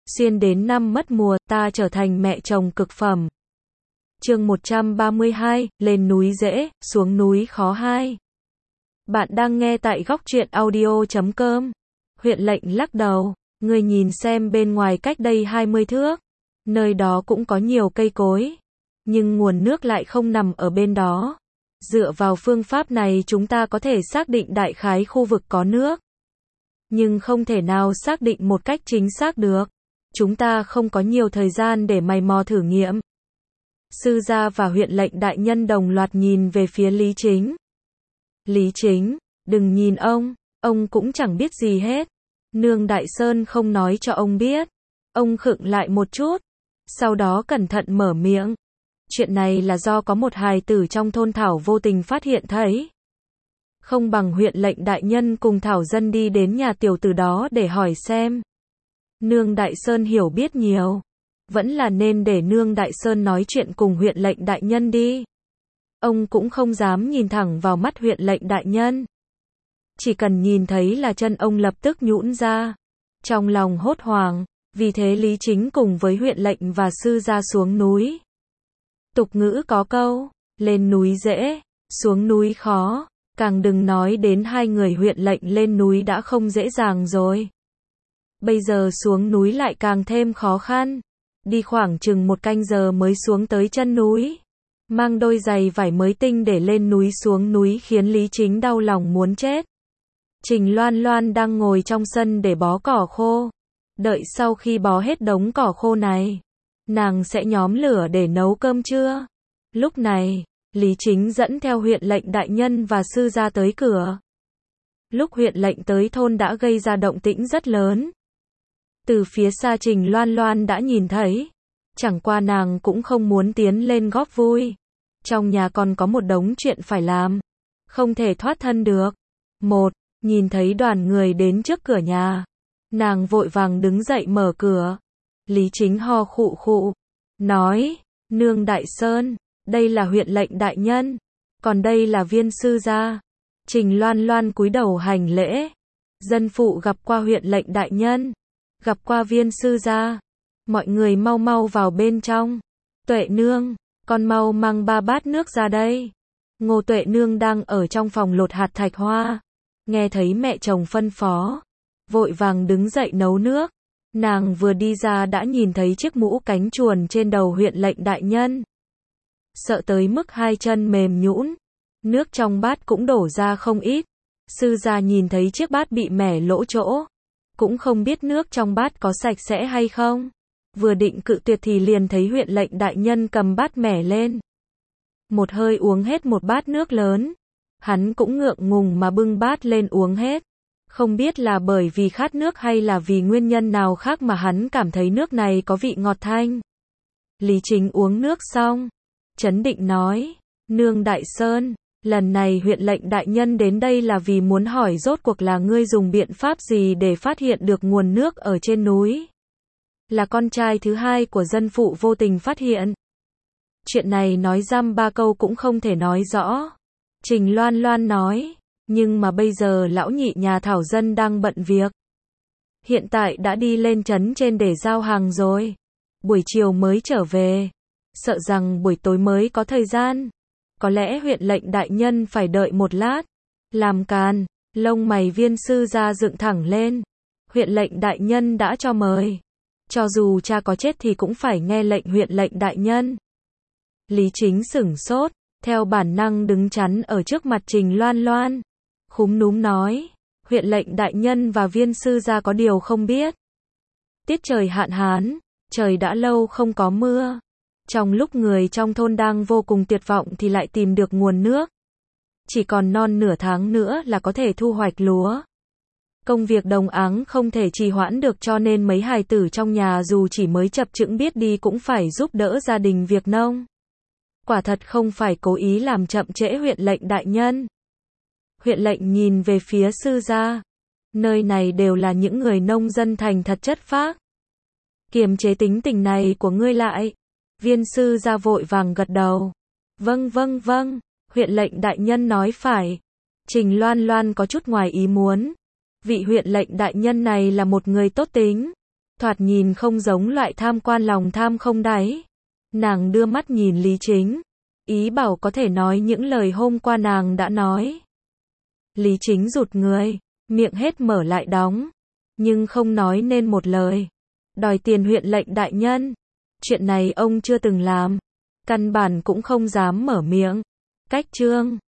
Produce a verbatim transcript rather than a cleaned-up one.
Xuyên đến năm mất mùa, ta trở thành mẹ chồng cực phẩm. Chương một trăm ba mươi hai, lên núi dễ, xuống núi khó hai. Bạn đang nghe tại góc truyện audio chấm com. Huyện lệnh lắc đầu, ngươi nhìn xem bên ngoài cách đây hai mươi thước. Nơi đó cũng có nhiều cây cối. Nhưng nguồn nước lại không nằm ở bên đó. Dựa vào phương pháp này chúng ta có thể xác định đại khái khu vực có nước. Nhưng không thể nào xác định một cách chính xác được. Chúng ta không có nhiều thời gian để mày mò thử nghiệm. Sư gia và huyện lệnh đại nhân đồng loạt nhìn về phía Lý Chính. Lý Chính, đừng nhìn ông, ông cũng chẳng biết gì hết. Nương Đại Sơn không nói cho ông biết. Ông khựng lại một chút, sau đó cẩn thận mở miệng. Chuyện này là do có một hài tử trong thôn Thảo vô tình phát hiện thấy. Không bằng huyện lệnh đại nhân cùng Thảo dân đi đến nhà tiểu tử đó để hỏi xem. Nương Đại Sơn hiểu biết nhiều. Vẫn là nên để Nương Đại Sơn nói chuyện cùng huyện lệnh đại nhân đi. Ông cũng không dám nhìn thẳng vào mắt huyện lệnh đại nhân. Chỉ cần nhìn thấy là chân ông lập tức nhũn ra. Trong lòng hốt hoảng, vì thế Lý Chính cùng với huyện lệnh và sư gia xuống núi. Tục ngữ có câu, lên núi dễ, xuống núi khó, càng đừng nói đến hai người huyện lệnh lên núi đã không dễ dàng rồi. Bây giờ xuống núi lại càng thêm khó khăn. Đi khoảng chừng một canh giờ mới xuống tới chân núi. Mang đôi giày vải mới tinh để lên núi xuống núi khiến Lý Chính đau lòng muốn chết. Trình Loan Loan đang ngồi trong sân để bó cỏ khô. Đợi sau khi bó hết đống cỏ khô này, nàng sẽ nhóm lửa để nấu cơm trưa. Lúc này, Lý Chính dẫn theo huyện lệnh đại nhân và sư gia tới cửa. Lúc huyện lệnh tới thôn đã gây ra động tĩnh rất lớn. Từ phía xa Trình Loan Loan đã nhìn thấy. Chẳng qua nàng cũng không muốn tiến lên góp vui. Trong nhà còn có một đống chuyện phải làm. Không thể thoát thân được. Một, nhìn thấy đoàn người đến trước cửa nhà. Nàng vội vàng đứng dậy mở cửa. Lý Chính ho khụ khụ. Nói, Nương Đại Sơn, đây là huyện lệnh đại nhân. Còn đây là viên sư gia. Trình Loan Loan cúi đầu hành lễ. Dân phụ gặp qua huyện lệnh đại nhân. Gặp qua viên sư gia. Mọi người mau mau vào bên trong. Tuệ nương, con mau mang ba bát nước ra đây. Ngô Tuệ nương đang ở trong phòng lột hạt thạch hoa. Nghe thấy mẹ chồng phân phó, vội vàng đứng dậy nấu nước. Nàng vừa đi ra đã nhìn thấy chiếc mũ cánh chuồn trên đầu huyện lệnh đại nhân. Sợ tới mức hai chân mềm nhũn. Nước trong bát cũng đổ ra không ít. Sư gia nhìn thấy chiếc bát bị mẻ lỗ chỗ. Cũng không biết nước trong bát có sạch sẽ hay không. Vừa định cự tuyệt thì liền thấy huyện lệnh đại nhân cầm bát mẻ lên. Một hơi uống hết một bát nước lớn. Hắn cũng ngượng ngùng mà bưng bát lên uống hết. Không biết là bởi vì khát nước hay là vì nguyên nhân nào khác mà hắn cảm thấy nước này có vị ngọt thanh. Lý Chính uống nước xong, trấn định nói, Nương Đại Sơn, lần này huyện lệnh đại nhân đến đây là vì muốn hỏi rốt cuộc là ngươi dùng biện pháp gì để phát hiện được nguồn nước ở trên núi. Là con trai thứ hai của dân phụ vô tình phát hiện. Chuyện này nói dăm ba câu cũng không thể nói rõ. Trình Loan Loan nói, nhưng mà bây giờ lão nhị nhà Thảo dân đang bận việc. Hiện tại đã đi lên trấn trên để giao hàng rồi. Buổi chiều mới trở về. Sợ rằng buổi tối mới có thời gian. Có lẽ huyện lệnh đại nhân phải đợi một lát. Làm càn, lông mày viên sư gia dựng thẳng lên. Huyện lệnh đại nhân đã cho mời. Cho dù cha có chết thì cũng phải nghe lệnh huyện lệnh đại nhân. Lý Chính sửng sốt, theo bản năng đứng chắn ở trước mặt Trình Loan Loan. Khúm núm nói, huyện lệnh đại nhân và viên sư gia có điều không biết. Tiết trời hạn hán, trời đã lâu không có mưa. Trong lúc người trong thôn đang vô cùng tuyệt vọng thì lại tìm được nguồn nước. Chỉ còn non nửa tháng nữa là có thể thu hoạch lúa. Công việc đồng áng không thể trì hoãn được cho nên mấy hài tử trong nhà dù chỉ mới chập chững biết đi cũng phải giúp đỡ gia đình việc nông. Quả thật không phải cố ý làm chậm trễ huyện lệnh đại nhân. Huyện lệnh nhìn về phía sư gia. Nơi này đều là những người nông dân thành thật chất phác. Kiềm chế tính tình này của ngươi lại. Viên sư gia vội vàng gật đầu. Vâng vâng vâng, huyện lệnh đại nhân nói phải. Trình Loan Loan có chút ngoài ý muốn. Vị huyện lệnh đại nhân này là một người tốt tính. Thoạt nhìn không giống loại tham quan lòng tham không đáy. Nàng đưa mắt nhìn Lý Chính, ý bảo có thể nói những lời hôm qua nàng đã nói. Lý Chính rụt người, miệng hết mở lại đóng, nhưng không nói nên một lời. Đòi tiền huyện lệnh đại nhân. Chuyện này ông chưa từng làm, căn bản cũng không dám mở miệng. Cách chương